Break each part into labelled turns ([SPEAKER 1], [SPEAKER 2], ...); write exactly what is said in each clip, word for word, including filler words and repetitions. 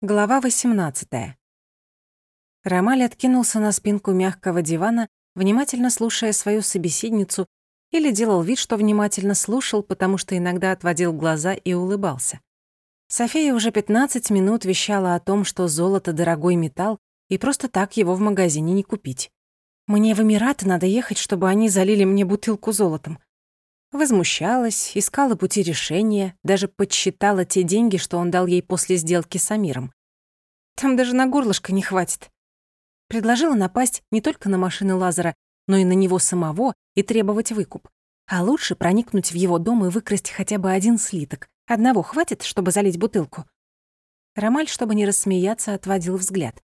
[SPEAKER 1] Глава восемнадцатая. Ромаль откинулся на спинку мягкого дивана, внимательно слушая свою собеседницу, или делал вид, что внимательно слушал, потому что иногда отводил глаза и улыбался. София уже пятнадцать минут вещала о том, что золото — дорогой металл, и просто так его в магазине не купить. «Мне в Эмираты надо ехать, чтобы они залили мне бутылку золотом». Возмущалась, искала пути решения, даже подсчитала те деньги, что он дал ей после сделки с Амиром. Там даже на горлышко не хватит. Предложила напасть не только на машины Лазара, но и на него самого и требовать выкуп. А лучше проникнуть в его дом и выкрасть хотя бы один слиток. Одного хватит, чтобы залить бутылку? Ромаль, чтобы не рассмеяться, отводил взгляд.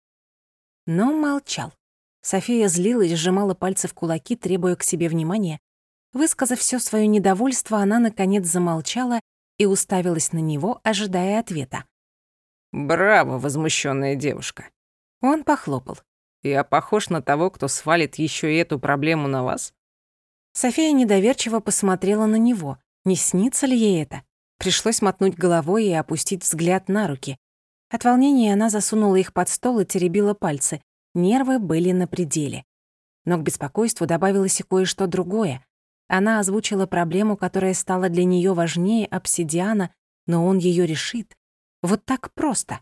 [SPEAKER 1] Но молчал. София злилась, сжимала пальцы в кулаки, требуя к себе внимания. Высказав всё своё недовольство, она, наконец, замолчала и уставилась на него, ожидая ответа.
[SPEAKER 2] «Браво, возмущённая девушка!»
[SPEAKER 1] Он похлопал.
[SPEAKER 2] «Я похож на того, кто свалит ещё и эту проблему на вас?»
[SPEAKER 1] София недоверчиво посмотрела на него. Не снится ли ей это? Пришлось мотнуть головой и опустить взгляд на руки. От волнения она засунула их под стол и теребила пальцы. Нервы были на пределе. Но к беспокойству добавилось и кое-что другое. Она озвучила проблему, которая стала для неё важнее обсидиана, но он её решит. Вот так просто.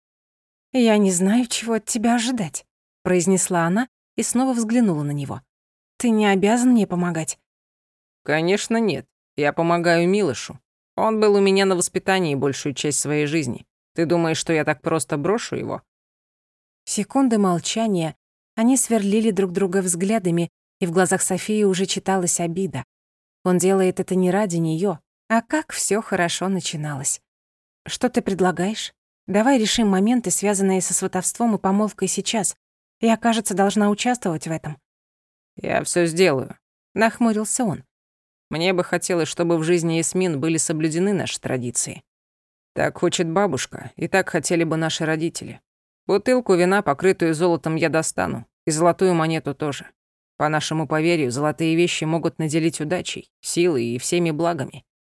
[SPEAKER 1] «Я не знаю, чего от тебя ожидать», — произнесла она и снова взглянула на него. «Ты не обязан мне помогать».
[SPEAKER 2] «Конечно нет. Я помогаю Милошу. Он был у меня на воспитании большую часть своей жизни. Ты думаешь, что я так просто брошу его?»
[SPEAKER 1] Секунды молчания, они сверлили друг друга взглядами, и в глазах Софии уже читалась обида. Он делает это не ради неё, а как всё хорошо начиналось. «Что ты предлагаешь? Давай решим моменты, связанные со сватовством и помолвкой сейчас. Я, кажется, должна участвовать в этом».
[SPEAKER 2] «Я всё сделаю»,
[SPEAKER 1] — нахмурился он.
[SPEAKER 2] «Мне бы хотелось, чтобы в жизни Ясмин были соблюдены наши традиции. Так хочет бабушка, и так хотели бы наши родители. Бутылку вина, покрытую золотом, я достану, и золотую монету тоже. По нашему поверью, золотые вещи могут наделить удачей, силой и всеми благами.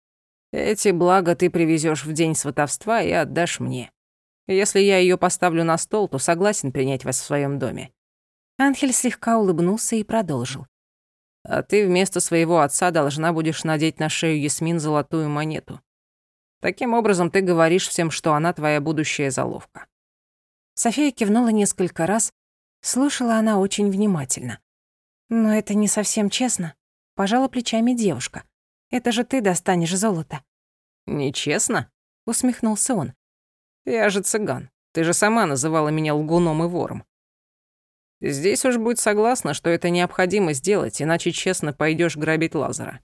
[SPEAKER 2] Эти блага ты привезёшь в день сватовства и отдашь мне. Если я её поставлю на стол, то согласен принять вас в своём доме».
[SPEAKER 1] Анхель слегка улыбнулся и продолжил.
[SPEAKER 2] «А ты вместо своего отца должна будешь надеть на шею Ясмин золотую монету. Таким образом, ты говоришь всем, что она твоя будущая заловка».
[SPEAKER 1] София кивнула несколько раз. Слушала она очень внимательно. «Но это не совсем честно», — пожала плечами девушка. «Это же ты достанешь золото».
[SPEAKER 2] «Нечестно?»
[SPEAKER 1] — усмехнулся он.
[SPEAKER 2] «Я же цыган. Ты же сама называла меня лгуном и вором. Здесь уж будь согласна, что это необходимо сделать, иначе честно пойдёшь грабить Лазара».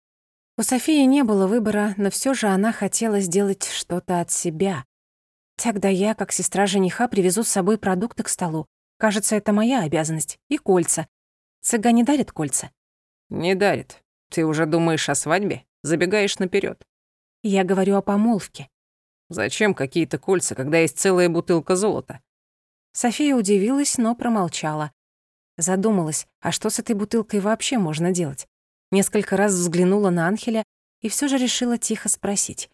[SPEAKER 1] У Софии не было выбора, но всё же она хотела сделать что-то от себя. «Тогда я, как сестра жениха, привезу с собой продукты к столу. Кажется, это моя обязанность. И кольца. Цыгане дарят кольца?»
[SPEAKER 2] «Не дарит. Ты уже думаешь о свадьбе? Забегаешь наперёд».
[SPEAKER 1] «Я говорю о помолвке».
[SPEAKER 2] «Зачем какие-то кольца, когда есть целая бутылка золота?»
[SPEAKER 1] София удивилась, но промолчала. Задумалась, а что с этой бутылкой вообще можно делать? Несколько раз взглянула на Анхеля и всё же решила тихо спросить.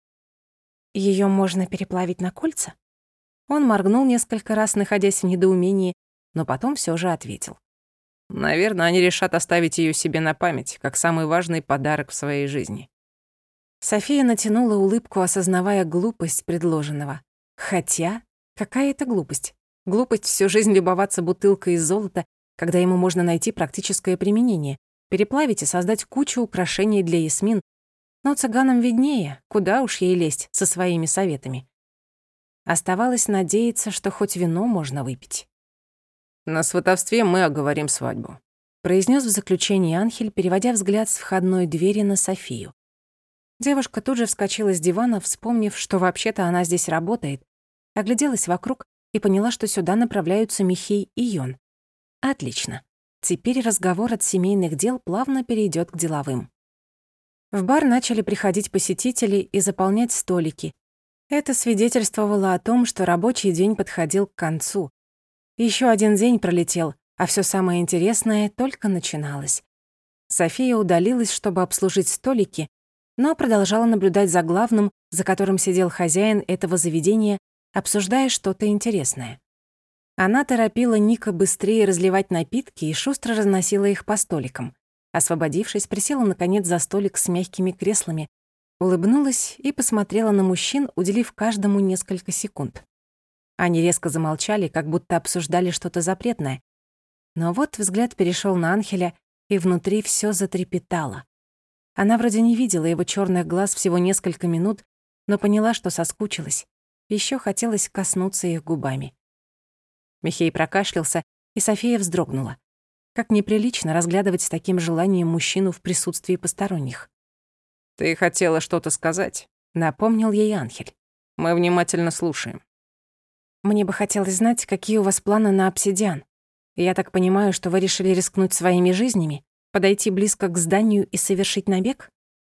[SPEAKER 1] «Её можно переплавить на кольца?» Он моргнул несколько раз, находясь в недоумении, но потом всё же ответил.
[SPEAKER 2] «Наверное, они решат оставить её себе на память, как самый важный подарок в своей жизни».
[SPEAKER 1] София натянула улыбку, осознавая глупость предложенного. Хотя, какая это глупость? Глупость всю жизнь любоваться бутылкой из золота, когда ему можно найти практическое применение, переплавить и создать кучу украшений для Ясмин. Но цыганам виднее, куда уж ей лезть со своими советами. Оставалось надеяться, что хоть вино можно выпить.
[SPEAKER 2] «На сватовстве мы оговорим свадьбу»,
[SPEAKER 1] — произнес в заключении Анхель, переводя взгляд с входной двери на Софию. Девушка тут же вскочила с дивана, вспомнив, что вообще-то она здесь работает, огляделась вокруг и поняла, что сюда направляются Михей и Йон. Отлично. Теперь разговор от семейных дел плавно перейдет к деловым. В бар начали приходить посетители и заполнять столики. Это свидетельствовало о том, что рабочий день подходил к концу. Еще один день пролетел, а все самое интересное только начиналось. София удалилась, чтобы обслужить столики, но продолжала наблюдать за главным, за которым сидел хозяин этого заведения, обсуждая что-то интересное. Она торопила Ника быстрее разливать напитки и шустро разносила их по столикам. Освободившись, присела, наконец, за столик с мягкими креслами, улыбнулась и посмотрела на мужчин, уделив каждому несколько секунд. Они резко замолчали, как будто обсуждали что-то запретное. Но вот взгляд перешел на Анхеля, и внутри все затрепетало. Она вроде не видела его черных глаз всего несколько минут, но поняла, что соскучилась. Еще хотелось коснуться их губами. Михей прокашлялся, и София вздрогнула. Как неприлично разглядывать с таким желанием мужчину в присутствии посторонних.
[SPEAKER 2] «Ты хотела что-то сказать?» — напомнил ей Анхель. «Мы внимательно слушаем».
[SPEAKER 1] «Мне бы хотелось знать, какие у вас планы на обсидиан. Я так понимаю, что вы решили рискнуть своими жизнями, подойти близко к зданию и совершить набег?»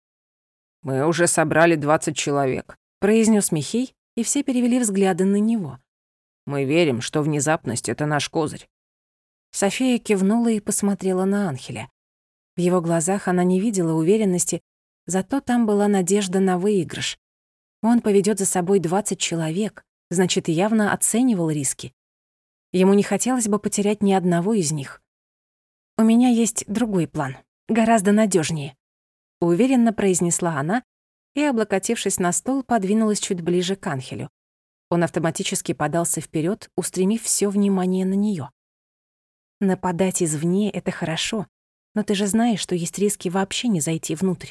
[SPEAKER 2] «Мы уже собрали двадцать человек»,
[SPEAKER 1] — произнес Михей, и все перевели взгляды на него.
[SPEAKER 2] «Мы верим, что внезапность — это наш козырь».
[SPEAKER 1] София кивнула и посмотрела на Анхеля. В его глазах она не видела уверенности, зато там была надежда на выигрыш. Он поведет за собой двадцать человек, значит, явно оценивал риски. Ему не хотелось бы потерять ни одного из них. «У меня есть другой план, гораздо надежнее, уверенно произнесла она и, облокотившись на стол, подвинулась чуть ближе к Анхелю. Он автоматически подался вперед, устремив все внимание на нее. «Нападать извне — это хорошо, но ты же знаешь, что есть риски вообще не зайти внутрь».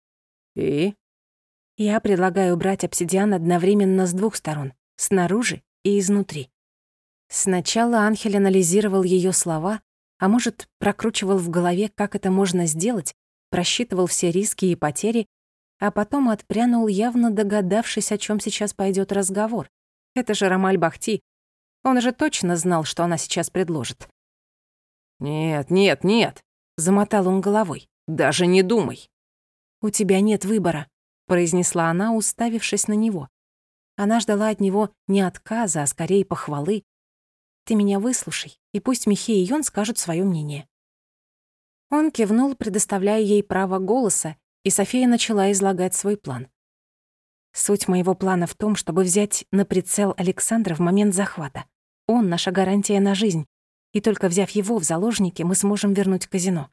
[SPEAKER 2] «И?»
[SPEAKER 1] «Я предлагаю брать обсидиан одновременно с двух сторон, снаружи и изнутри». Сначала Анхель анализировал ее слова, а может, прокручивал в голове, как это можно сделать, просчитывал все риски и потери, а потом отпрянул, явно догадавшись, о чем сейчас пойдет разговор. Это же Рамаль Бахти. Он же точно знал, что она сейчас предложит.
[SPEAKER 2] «Нет, нет, нет»,
[SPEAKER 1] — замотал он головой.
[SPEAKER 2] «Даже не думай».
[SPEAKER 1] «У тебя нет выбора», — произнесла она, уставившись на него. Она ждала от него не отказа, а скорее похвалы. «Ты меня выслушай, и пусть Михей и Йон скажут свое мнение». Он кивнул, предоставляя ей право голоса, и София начала излагать свой план. «Суть моего плана в том, чтобы взять на прицел Александра в момент захвата. Он — наша гарантия на жизнь, и только взяв его в заложники, мы сможем вернуть казино».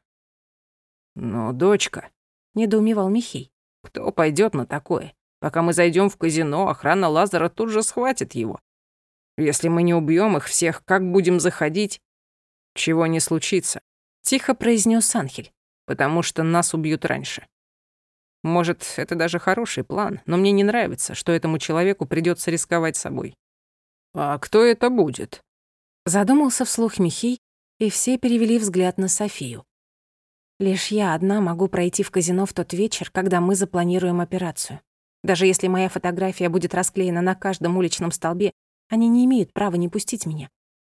[SPEAKER 2] «Но, дочка»,
[SPEAKER 1] — недоумевал Михей.
[SPEAKER 2] «кто пойдет на такое? Пока мы зайдем в казино, охрана Лазара тут же схватит его. Если мы не убьем их всех, как будем заходить? Чего не случится», —
[SPEAKER 1] тихо произнес Анхель.
[SPEAKER 2] «потому что нас убьют раньше. Может, это даже хороший план, но мне не нравится, что этому человеку придется рисковать собой». «А кто это будет?»
[SPEAKER 1] Задумался вслух Михей, и все перевели взгляд на Софию. «Лишь я одна могу пройти в казино в тот вечер, когда мы запланируем операцию. Даже если моя фотография будет расклеена на каждом уличном столбе, они не имеют права не пустить меня».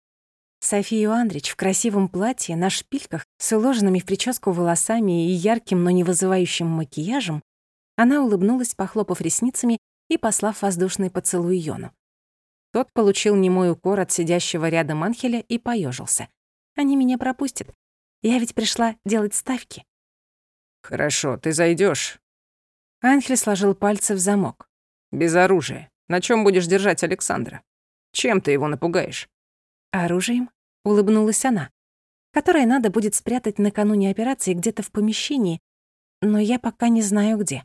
[SPEAKER 1] Софию Андрич в красивом платье, на шпильках, с уложенными в прическу волосами и ярким, но не вызывающим макияжем, она улыбнулась, похлопав ресницами и послав воздушный поцелуй Йону. Тот получил немой укор от сидящего рядом Анхеля и поежился. «Они меня пропустят. Я ведь пришла делать ставки».
[SPEAKER 2] «Хорошо, ты зайдешь.
[SPEAKER 1] Анхель сложил пальцы в замок.
[SPEAKER 2] «Без оружия. На чем будешь держать Александра? Чем ты его напугаешь?»
[SPEAKER 1] «Оружием?» — улыбнулась она. «Которое надо будет спрятать накануне операции где-то в помещении, но я пока не знаю где».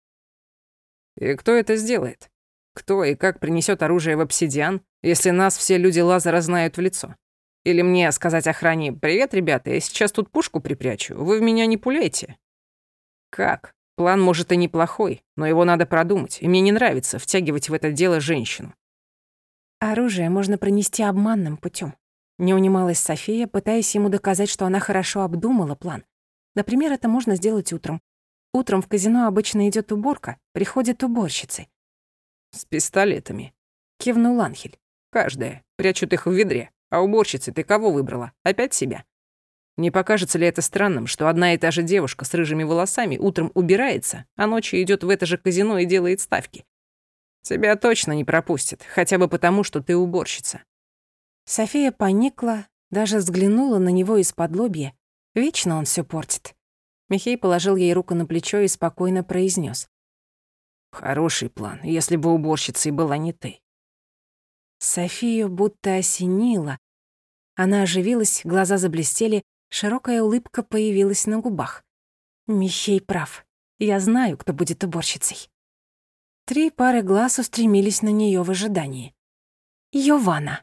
[SPEAKER 2] «И кто это сделает? Кто и как принесет оружие в обсидиан, если нас все люди Лазара знают в лицо? Или мне сказать охране: «Привет, ребята, я сейчас тут пушку припрячу, вы в меня не пуляйте»? Как? План, может, и неплохой, но его надо продумать, и мне не нравится втягивать в это дело женщину».
[SPEAKER 1] «Оружие можно пронести обманным путем. Не унималась София, пытаясь ему доказать, что она хорошо обдумала план. Например, это можно сделать утром. Утром в казино обычно идет уборка, приходят уборщицы.
[SPEAKER 2] «С пистолетами»,
[SPEAKER 1] — кивнул Анхель.
[SPEAKER 2] «Каждая. Прячут их в ведре. А уборщицы ты кого выбрала? Опять себя? Не покажется ли это странным, что одна и та же девушка с рыжими волосами утром убирается, а ночью идет в это же казино и делает ставки? Тебя точно не пропустят, хотя бы потому, что ты уборщица».
[SPEAKER 1] София поникла, даже взглянула на него из-под лобья. Вечно он все портит. Михей положил ей руку на плечо и спокойно произнес:
[SPEAKER 2] «Хороший план, если бы уборщицей была не ты».
[SPEAKER 1] Софию будто осенило. Она оживилась, глаза заблестели, широкая улыбка появилась на губах. Михей прав. Я знаю, кто будет уборщицей. Три пары глаз устремились на неё в ожидании. Йована.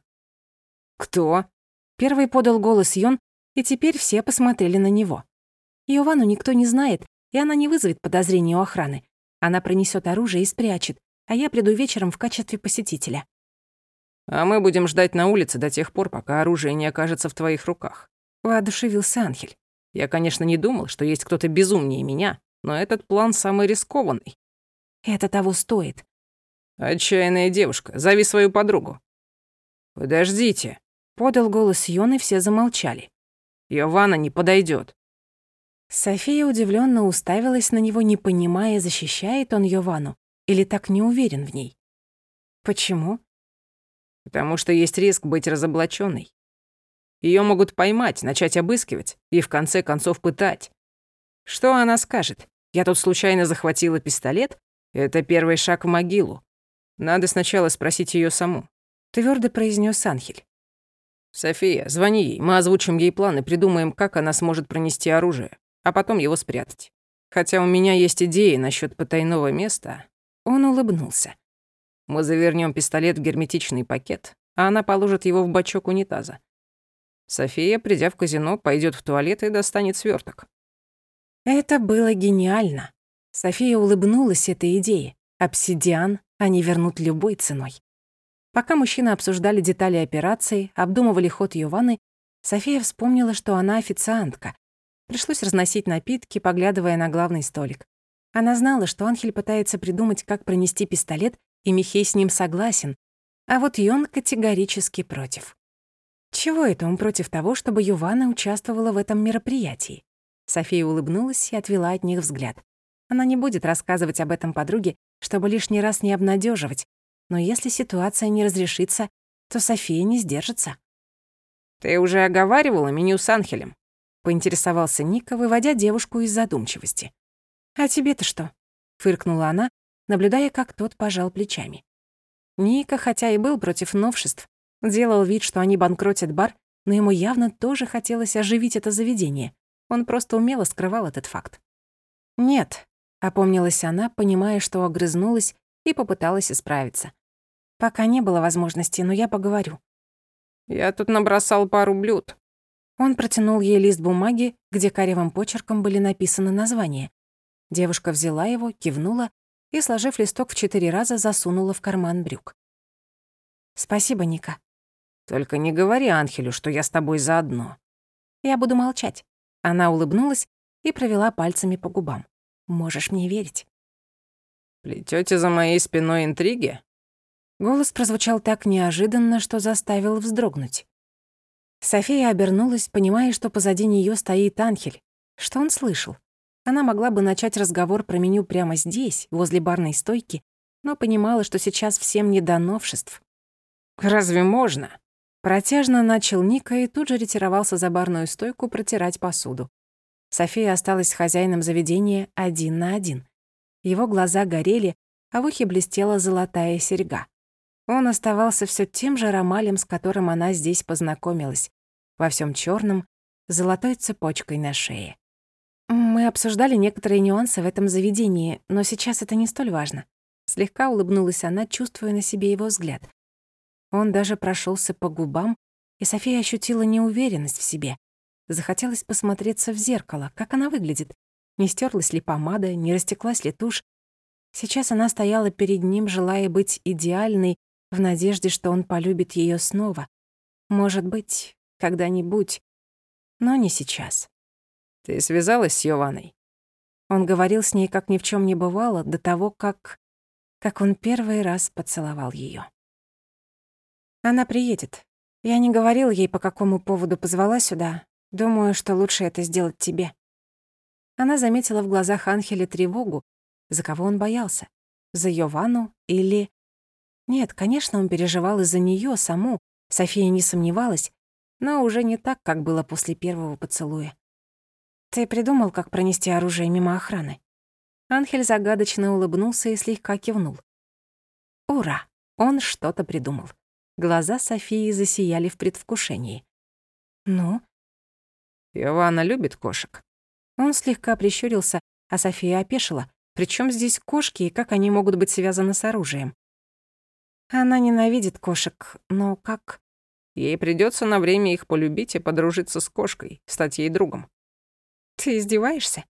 [SPEAKER 2] «Кто?»
[SPEAKER 1] Первый подал голос Йон, и теперь все посмотрели на него. Йовану никто не знает, и она не вызовет подозрений у охраны. Она пронесёт оружие и спрячет, а я приду вечером в качестве посетителя.
[SPEAKER 2] «А мы будем ждать на улице до тех пор, пока оружие не окажется в твоих руках», —
[SPEAKER 1] воодушевился Анхель.
[SPEAKER 2] «Я, конечно, не думал, что есть кто-то безумнее меня, но этот план самый рискованный».
[SPEAKER 1] Это того стоит.
[SPEAKER 2] «Отчаянная девушка, зови свою подругу». «Подождите»,
[SPEAKER 1] — подал голос Йон, и все замолчали.
[SPEAKER 2] «Йована не подойдёт».
[SPEAKER 1] София удивлённо уставилась на него, не понимая, защищает он Йовану или так не уверен в ней. Почему?
[SPEAKER 2] Потому что есть риск быть разоблачённой. Её могут поймать, начать обыскивать и в конце концов пытать. Что она скажет? Я тут случайно захватила пистолет? Это первый шаг в могилу. Надо сначала спросить её саму.
[SPEAKER 1] Твёрдо произнёс Анхель.
[SPEAKER 2] «София, звони ей, мы озвучим ей план и придумаем, как она сможет пронести оружие, а потом его спрятать. Хотя у меня есть идеи насчёт потайного места».
[SPEAKER 1] Он улыбнулся.
[SPEAKER 2] «Мы завернём пистолет в герметичный пакет, а она положит его в бачок унитаза. София, придя в казино, пойдёт в туалет и достанет свёрток».
[SPEAKER 1] Это было гениально. София улыбнулась этой идее. Обсидиан они вернут любой ценой. Пока мужчины обсуждали детали операции, обдумывали ход Йованы, София вспомнила, что она официантка. Пришлось разносить напитки, поглядывая на главный столик. Она знала, что Анхель пытается придумать, как пронести пистолет, и Михей с ним согласен, а вот Йон категорически против. Чего это он против того, чтобы Йована участвовала в этом мероприятии? София улыбнулась и отвела от них взгляд. Она не будет рассказывать об этом подруге, чтобы лишний раз не обнадеживать, но если ситуация не разрешится, то София не сдержится.
[SPEAKER 2] «Ты уже оговаривала меню с Анхелем?»
[SPEAKER 1] — поинтересовался Ника, выводя девушку из задумчивости. «А тебе-то что?» — фыркнула она, наблюдая, как тот пожал плечами. Ника, хотя и был против новшеств, делал вид, что они банкротят бар, но ему явно тоже хотелось оживить это заведение. Он просто умело скрывал этот факт. «Нет», — опомнилась она, понимая, что огрызнулась, и попыталась исправиться. «Пока не было возможности, но я поговорю».
[SPEAKER 2] «Я тут набросал пару блюд».
[SPEAKER 1] Он протянул ей лист бумаги, где каревым почерком были написаны названия. Девушка взяла его, кивнула и, сложив листок в четыре раза, засунула в карман брюк. «Спасибо, Ника».
[SPEAKER 2] «Только не говори Анхелю, что я с тобой заодно».
[SPEAKER 1] «Я буду молчать». Она улыбнулась и провела пальцами по губам. «Можешь мне верить».
[SPEAKER 2] «Плетёте за моей спиной интриги?»
[SPEAKER 1] Голос прозвучал так неожиданно, что заставил вздрогнуть. София обернулась, понимая, что позади неё стоит Анхель. Что он слышал? Она могла бы начать разговор про меню прямо здесь, возле барной стойки, но понимала, что сейчас всем не до новшеств.
[SPEAKER 2] «Разве можно?»
[SPEAKER 1] Протяжно начал Ника и тут же ретировался за барную стойку протирать посуду. София осталась с хозяином заведения один на один. Его глаза горели, а в ухе блестела золотая серьга. Он оставался всё тем же Ромалем, с которым она здесь познакомилась, во всём чёрном, с золотой цепочкой на шее. «Мы обсуждали некоторые нюансы в этом заведении, но сейчас это не столь важно». Слегка улыбнулась она, чувствуя на себе его взгляд. Он даже прошёлся по губам, и София ощутила неуверенность в себе. Захотелось посмотреться в зеркало, как она выглядит. Не стерлась ли помада, не растеклась ли тушь. Сейчас она стояла перед ним, желая быть идеальной, в надежде, что он полюбит её снова. Может быть, когда-нибудь, но не сейчас.
[SPEAKER 2] «Ты связалась с Йованой?»
[SPEAKER 1] Он говорил с ней, как ни в чём не бывало, до того, как... как он первый раз поцеловал её. Она приедет. Я не говорила ей, по какому поводу позвала сюда. Думаю, что лучше это сделать тебе. Она заметила в глазах Анхеля тревогу. За кого он боялся? За Йовану или... Нет, конечно, он переживал из-за неё саму. София не сомневалась, но уже не так, как было после первого поцелуя. «Ты придумал, как пронести оружие мимо охраны?» Анхель загадочно улыбнулся и слегка кивнул. Ура! Он что-то придумал. Глаза Софии засияли в предвкушении. «Ну?»
[SPEAKER 2] «Иованна любит кошек».
[SPEAKER 1] Он слегка прищурился, а София опешила. Причем здесь кошки и как они могут быть связаны с оружием? Она ненавидит кошек, но как?
[SPEAKER 2] Ей придется на время их полюбить и подружиться с кошкой, стать ей другом.
[SPEAKER 1] Ты издеваешься?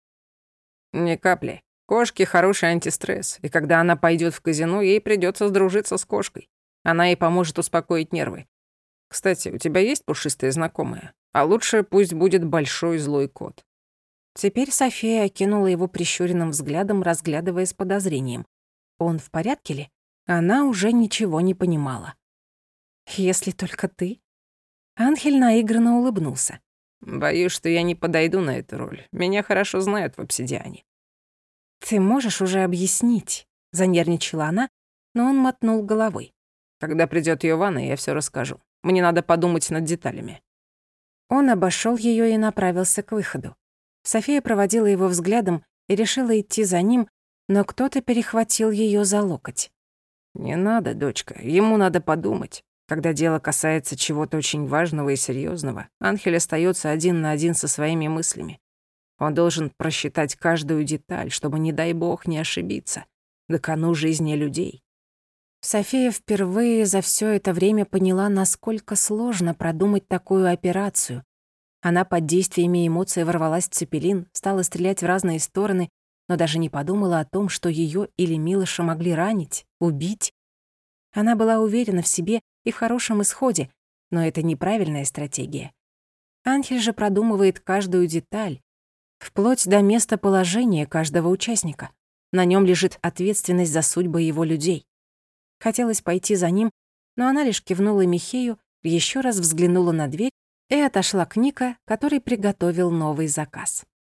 [SPEAKER 2] Ни капли. Кошки — хороший антистресс, и когда она пойдет в казино, ей придется сдружиться с кошкой. Она ей поможет успокоить нервы. Кстати, у тебя есть пушистые знакомые? А лучше пусть будет большой злой кот.
[SPEAKER 1] Теперь София окинула его прищуренным взглядом, разглядывая с подозрением. Он в порядке ли? Она уже ничего не понимала. «Если только ты?» Анхель наигранно улыбнулся.
[SPEAKER 2] «Боюсь, что я не подойду на эту роль. Меня хорошо знают в «Обсидиане».
[SPEAKER 1] «Ты можешь уже объяснить?» — занервничала она, но он мотнул головой.
[SPEAKER 2] «Когда придёт Иованна, я всё расскажу. Мне надо подумать над деталями».
[SPEAKER 1] Он обошёл её и направился к выходу. София проводила его взглядом и решила идти за ним, но кто-то перехватил её за локоть.
[SPEAKER 2] «Не надо, дочка, ему надо подумать. Когда дело касается чего-то очень важного и серьёзного, Анхель остаётся один на один со своими мыслями. Он должен просчитать каждую деталь, чтобы, не дай бог, не ошибиться. На кону жизни людей».
[SPEAKER 1] София впервые за всё это время поняла, насколько сложно продумать такую операцию. Она под действиями эмоций ворвалась в Цепелин, стала стрелять в разные стороны, но даже не подумала о том, что её или Милоша могли ранить, убить. Она была уверена в себе и в хорошем исходе, но это неправильная стратегия. Анхель же продумывает каждую деталь, вплоть до местоположения каждого участника. На нём лежит ответственность за судьбы его людей. Хотелось пойти за ним, но она лишь кивнула Михею, ещё раз взглянула на дверь и отошла к Ника, который приготовил новый заказ.